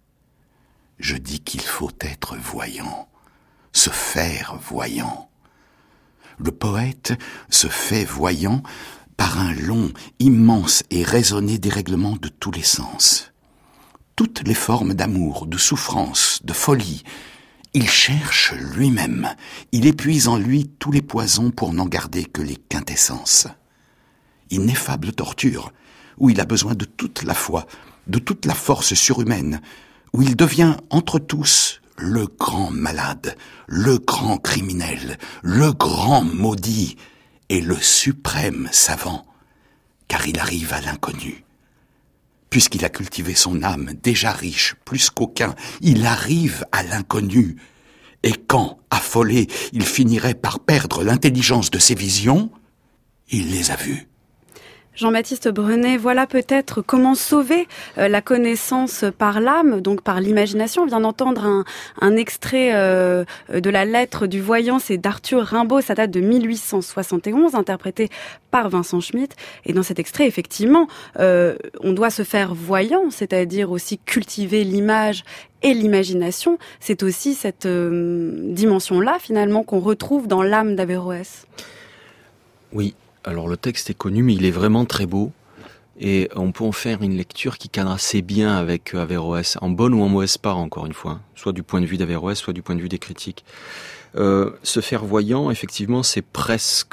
Je dis qu'il faut être voyant, se faire voyant. Le poète se fait voyant par un long, immense et raisonné dérèglement de tous les sens. Toutes les formes d'amour, de souffrance, de folie, il cherche lui-même. Il épuise en lui tous les poisons pour n'en garder que les quintessences. Ineffable torture, où il a besoin de toute la foi, de toute la force surhumaine, où il devient entre tous le grand malade, le grand criminel, le grand maudit et le suprême savant, car il arrive à l'inconnu. Puisqu'il a cultivé son âme, déjà riche, plus qu'aucun, il arrive à l'inconnu. Et quand, affolé, il finirait par perdre l'intelligence de ses visions, il les a vues. Jean-Baptiste Brenet, voilà peut-être comment sauver la connaissance par l'âme, donc par l'imagination. On vient d'entendre un extrait de la lettre du voyant, c'est d'Arthur Rimbaud, ça date de 1871, interprété par Vincent Schmitt. Et dans cet extrait, effectivement, on doit se faire voyant, c'est-à-dire aussi cultiver l'image et l'imagination. C'est aussi cette dimension-là, finalement, qu'on retrouve dans l'âme d'Averroès. Oui. Alors le texte est connu, mais il est vraiment très beau, et on peut en faire une lecture qui cadre assez bien avec Averroès, en bonne ou en mauvaise part, encore une fois, soit du point de vue d'Averroès, soit du point de vue des critiques. Se faire voyant, effectivement, c'est presque,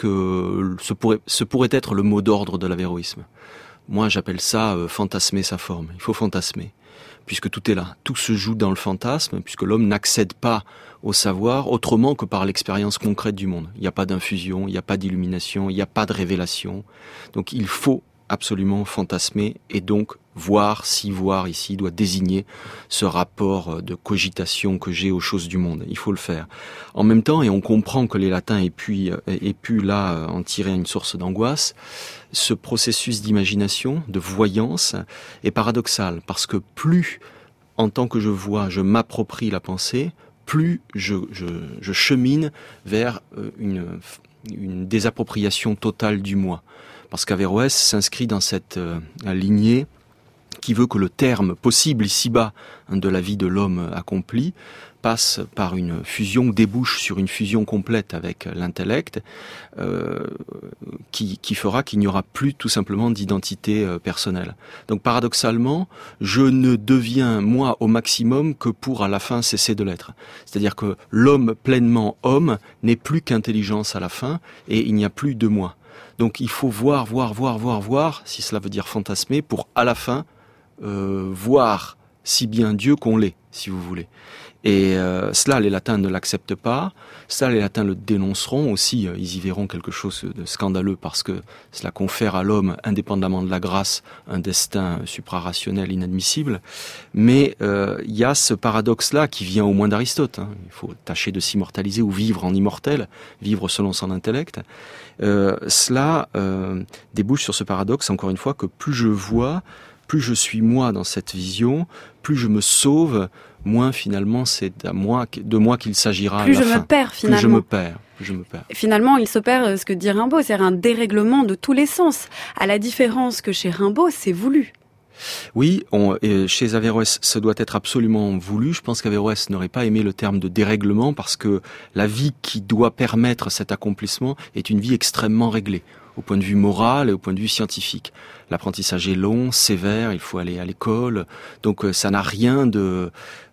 ce pourrait être le mot d'ordre de l'avéroïsme. Moi, j'appelle ça fantasmer sa forme. Il faut fantasmer, puisque tout est là, tout se joue dans le fantasme, puisque l'homme n'accède pas au savoir autrement que par l'expérience concrète du monde. Il n'y a pas d'infusion, il n'y a pas d'illumination, il n'y a pas de révélation. Donc il faut absolument fantasmer, et donc voir, si voir ici doit désigner ce rapport de cogitation que j'ai aux choses du monde. Il faut le faire. En même temps, et on comprend que les latins aient pu là en tirer une source d'angoisse, ce processus d'imagination, de voyance, est paradoxal, parce que plus, en tant que je vois, je m'approprie la pensée, plus je chemine vers une désappropriation totale du moi. Parce qu'Averroès s'inscrit dans cette lignée qui veut que le terme possible ici-bas de la vie de l'homme accompli passe par une fusion, débouche sur une fusion complète avec l'intellect, qui fera qu'il n'y aura plus tout simplement d'identité personnelle. Donc paradoxalement, je ne deviens moi au maximum que pour à la fin cesser de l'être. C'est-à-dire que l'homme pleinement homme n'est plus qu'intelligence à la fin, et il n'y a plus de moi. Donc il faut voir, si cela veut dire fantasmer, pour à la fin voir si bien Dieu qu'on l'est, si vous voulez. Et cela, les latins ne l'acceptent pas. Ça, les latins le dénonceront aussi. Ils y verront quelque chose de scandaleux parce que cela confère à l'homme, indépendamment de la grâce, un destin suprarationnel inadmissible. Mais il y a ce paradoxe-là qui vient au moins d'Aristote. Il faut tâcher de s'immortaliser ou vivre en immortel, vivre selon son intellect. Cela débouche sur ce paradoxe, encore une fois, que plus je vois, plus je suis moi dans cette vision, plus je me sauve, moins finalement c'est de moi qu'il s'agira à la fin. Plus je me perds finalement. Plus je me perds. Finalement, il s'opère ce que dit Rimbaud, c'est-à-dire un dérèglement de tous les sens. À la différence que chez Rimbaud, c'est voulu. Oui, chez Averroès, ça doit être absolument voulu. Je pense qu'Averroès n'aurait pas aimé le terme de dérèglement parce que la vie qui doit permettre cet accomplissement est une vie extrêmement réglée, au point de vue moral et au point de vue scientifique. L'apprentissage est long, sévère, il faut aller à l'école, donc ça n'a rien d'un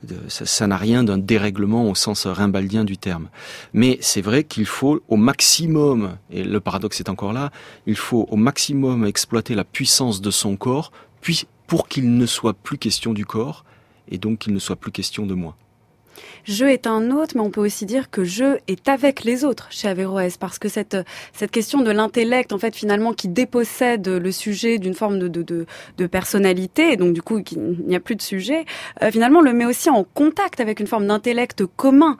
dérèglement au sens rimbaldien du terme. Mais c'est vrai qu'il faut au maximum, et le paradoxe est encore là, il faut au maximum exploiter la puissance de son corps, puis pour qu'il ne soit plus question du corps, et donc qu'il ne soit plus question de moi. Je est un autre, mais on peut aussi dire que je est avec les autres chez Averroès, parce que cette question de l'intellect, en fait, finalement, qui dépossède le sujet d'une forme de personnalité, et donc du coup, il n'y a plus de sujet, finalement, le met aussi en contact avec une forme d'intellect commun,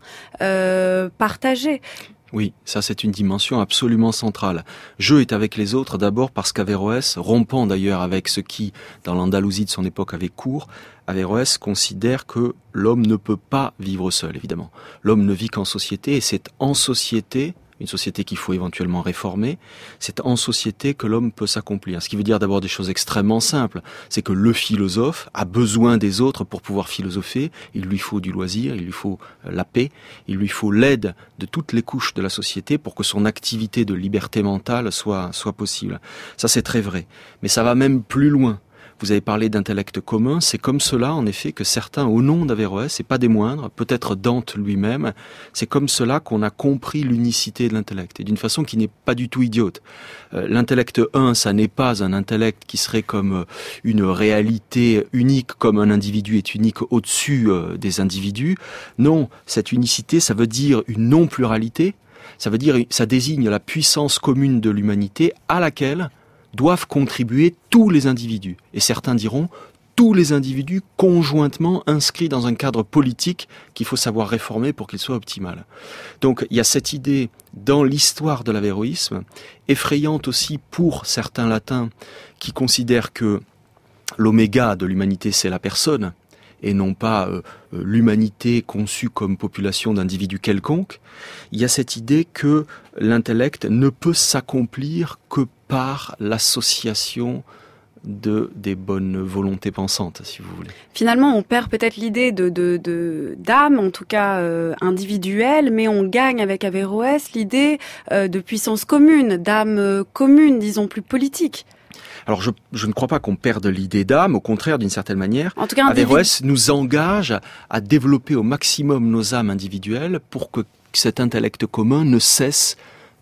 partagé. Oui, ça c'est une dimension absolument centrale. Je est avec les autres d'abord parce qu'Averroès, rompant d'ailleurs avec ce qui, dans l'Andalousie de son époque, avait cours, Averroès considère que l'homme ne peut pas vivre seul, évidemment. L'homme ne vit qu'en société, et c'est en société, une société qu'il faut éventuellement réformer, c'est en société que l'homme peut s'accomplir. Ce qui veut dire d'abord des choses extrêmement simples. C'est que le philosophe a besoin des autres pour pouvoir philosopher. Il lui faut du loisir, il lui faut la paix, il lui faut l'aide de toutes les couches de la société pour que son activité de liberté mentale soit possible. Ça, c'est très vrai. Mais ça va même plus loin. Vous avez parlé d'intellect commun, c'est comme cela en effet que certains, au nom d'Averroès, et pas des moindres, peut-être Dante lui-même, c'est comme cela qu'on a compris l'unicité de l'intellect, et d'une façon qui n'est pas du tout idiote. L'intellect ça n'est pas un intellect qui serait comme une réalité unique, comme un individu est unique au-dessus des individus. Non, cette unicité, ça veut dire une non-pluralité, ça désigne la puissance commune de l'humanité à laquelle doivent contribuer tous les individus. Et certains diront tous les individus conjointement inscrits dans un cadre politique qu'il faut savoir réformer pour qu'il soit optimal. Donc il y a cette idée dans l'histoire de l'avéroïsme, effrayante aussi pour certains latins qui considèrent que l'oméga de l'humanité c'est la personne, et non pas l'humanité conçue comme population d'individus quelconques. Il y a cette idée que l'intellect ne peut s'accomplir que par l'association des bonnes volontés pensantes, si vous voulez. Finalement, on perd peut-être l'idée d'âme, en tout cas individuelle, mais on gagne avec Averroès l'idée de puissance commune, d'âme commune, disons plus politique. Alors je ne crois pas qu'on perde l'idée d'âme, au contraire, d'une certaine manière. En tout cas, Averroès nous engage à développer au maximum nos âmes individuelles pour que cet intellect commun ne cesse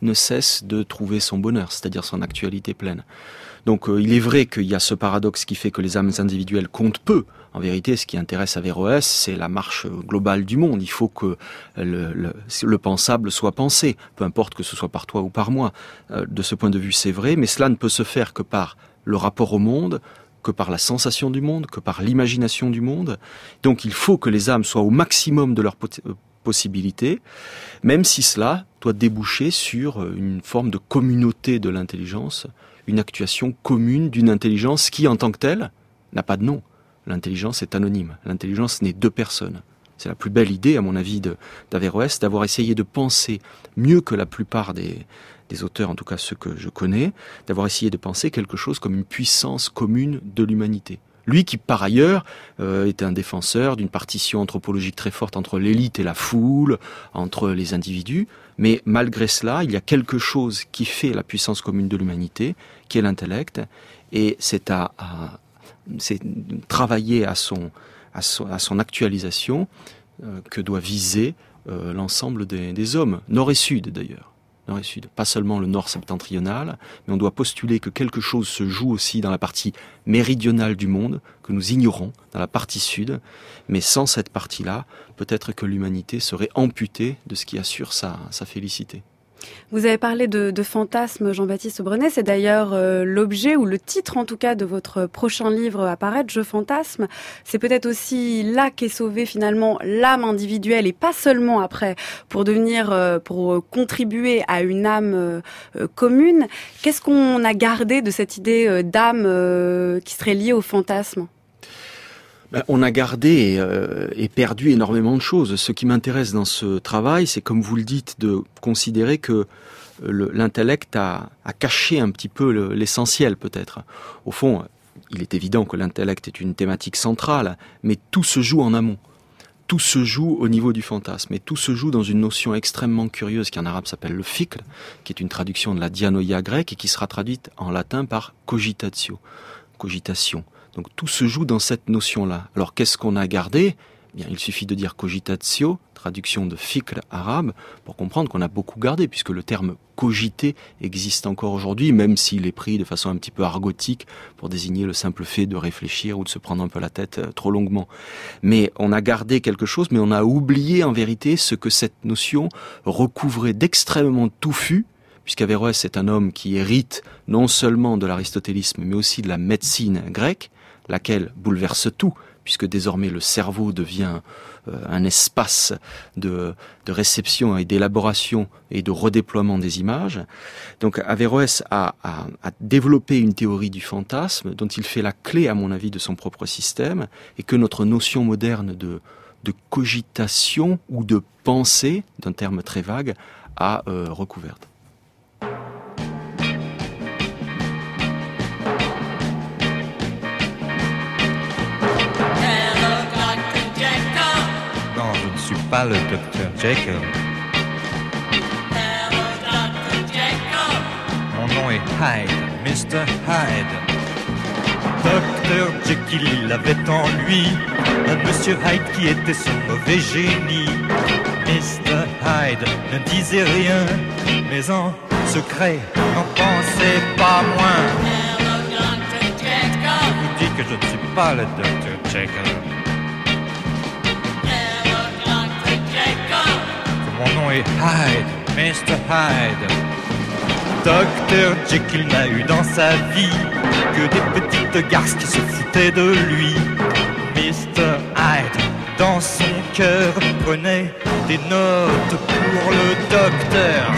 de trouver son bonheur, c'est-à-dire son actualité pleine. Donc il est vrai qu'il y a ce paradoxe qui fait que les âmes individuelles comptent peu. En vérité, ce qui intéresse Averroès, c'est la marche globale du monde. Il faut que le pensable soit pensé, peu importe que ce soit par toi ou par moi. De ce point de vue, c'est vrai, mais cela ne peut se faire que par le rapport au monde, que par la sensation du monde, que par l'imagination du monde. Donc il faut que les âmes soient au maximum de leur possibilités, même si cela doit déboucher sur une forme de communauté de l'intelligence, une actuation commune d'une intelligence qui, en tant que telle, n'a pas de nom. L'intelligence est anonyme. L'intelligence n'est deux personnes. C'est la plus belle idée, à mon avis, d'Averroès, d'avoir essayé de penser mieux que la plupart des auteurs, en tout cas ceux que je connais, d'avoir essayé de penser quelque chose comme une puissance commune de l'humanité. Lui qui, par ailleurs, était un défenseur d'une partition anthropologique très forte entre l'élite et la foule, entre les individus, mais malgré cela, il y a quelque chose qui fait la puissance commune de l'humanité, qui est l'intellect, et c'est travailler à son actualisation que doit viser l'ensemble des hommes, nord et sud d'ailleurs. nord et sud, pas seulement le nord septentrional, mais on doit postuler que quelque chose se joue aussi dans la partie méridionale du monde, que nous ignorons, dans la partie sud, mais sans cette partie-là, peut-être que l'humanité serait amputée de ce qui assure sa félicité. Vous avez parlé de fantasme, Jean-Baptiste Brenet. C'est d'ailleurs l'objet ou le titre, en tout cas, de votre prochain livre à paraître, Je fantasme. C'est peut-être aussi là qu'est sauvée finalement l'âme individuelle et pas seulement après pour contribuer à une âme commune. Qu'est-ce qu'on a gardé de cette idée d'âme qui serait liée au fantasme ? On a gardé et perdu énormément de choses. Ce qui m'intéresse dans ce travail, c'est, comme vous le dites, de considérer que l'intellect a caché un petit peu l'essentiel, peut-être. Au fond, il est évident que l'intellect est une thématique centrale, mais tout se joue en amont. Tout se joue au niveau du fantasme, et tout se joue dans une notion extrêmement curieuse qui en arabe s'appelle le fikr, qui est une traduction de la dianoïa grecque et qui sera traduite en latin par cogitatio, cogitation. Donc tout se joue dans cette notion-là. Alors qu'est-ce qu'on a gardé ? Bien, il suffit de dire cogitatio, traduction de fikr arabe, pour comprendre qu'on a beaucoup gardé, puisque le terme cogiter existe encore aujourd'hui, même s'il est pris de façon un petit peu argotique pour désigner le simple fait de réfléchir ou de se prendre un peu la tête trop longuement. Mais on a gardé quelque chose, mais on a oublié en vérité ce que cette notion recouvrait d'extrêmement touffu, puisqu'Averroès est un homme qui hérite non seulement de l'aristotélisme, mais aussi de la médecine grecque, laquelle bouleverse tout, puisque désormais le cerveau devient un espace de réception et d'élaboration et de redéploiement des images. Donc Averroès a développé une théorie du fantasme dont il fait la clé, à mon avis, de son propre système, et que notre notion moderne de cogitation ou de pensée, d'un terme très vague, a recouverte. Pas le Dr. Jekyll. Mon nom est Hyde, Mr. Hyde. Dr. Jekyll, il avait en lui un Monsieur Hyde qui était son mauvais génie. Mr. Hyde ne disait rien, mais en secret n'en pensait pas moins. Je vous dis que je ne suis pas le Dr. Jekyll. Mon nom est Hyde, Mr. Hyde. Dr. Jekyll n'a eu dans sa vie que des petites garces qui se foutaient de lui. Mr. Hyde, dans son cœur, prenait des notes pour le docteur.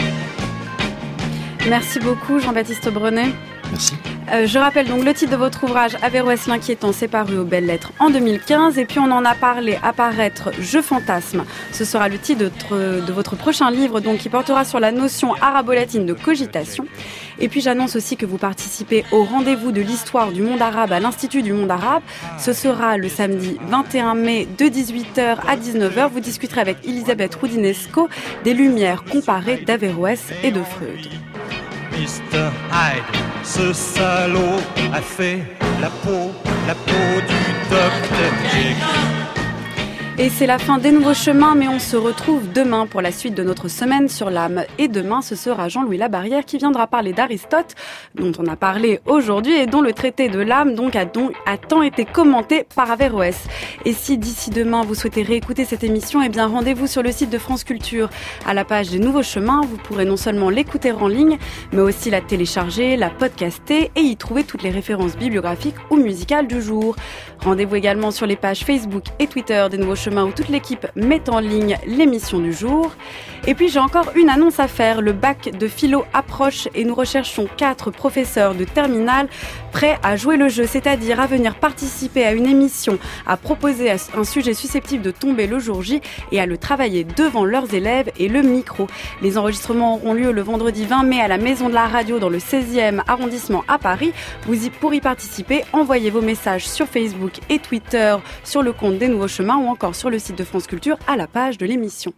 Merci beaucoup, Jean-Baptiste Brenet. Merci. Je rappelle donc le titre de votre ouvrage Averroès l'inquiétant, c'est paru aux Belles Lettres en 2015, et puis on en a parlé à paraître Je fantasme. Ce sera le titre de votre prochain livre, donc, qui portera sur la notion arabo-latine de cogitation. Et puis j'annonce aussi que vous participez au rendez-vous de l'histoire du monde arabe à l'Institut du monde arabe. Ce sera le samedi 21 mai de 18h à 19h. Vous discuterez avec Elisabeth Roudinesco des Lumières comparées d'Averroès et de Freud. Mr. Hyde, ce salaud a fait la peau du Dr. Jekyll. Et c'est la fin des Nouveaux Chemins, mais on se retrouve demain pour la suite de notre semaine sur l'âme. Et demain, ce sera Jean-Louis Labarrière qui viendra parler d'Aristote, dont on a parlé aujourd'hui et dont le traité de l'âme a tant été commenté par Averroès. Et si d'ici demain, vous souhaitez réécouter cette émission, eh bien rendez-vous sur le site de France Culture. À la page des Nouveaux Chemins, vous pourrez non seulement l'écouter en ligne, mais aussi la télécharger, la podcaster et y trouver toutes les références bibliographiques ou musicales du jour. Rendez-vous également sur les pages Facebook et Twitter des Nouveaux Chemins où toute l'équipe met en ligne l'émission du jour. Et puis j'ai encore une annonce à faire. Le bac de philo approche et nous recherchons 4 professeurs de terminale prêts à jouer le jeu, c'est-à-dire à venir participer à une émission, à proposer un sujet susceptible de tomber le jour J et à le travailler devant leurs élèves et le micro. Les enregistrements auront lieu le vendredi 20 mai à la Maison de la Radio dans le 16e arrondissement à Paris. Pour y participer, envoyez vos messages sur Facebook et Twitter sur le compte des Nouveaux Chemins ou encore sur le site de France Culture à la page de l'émission.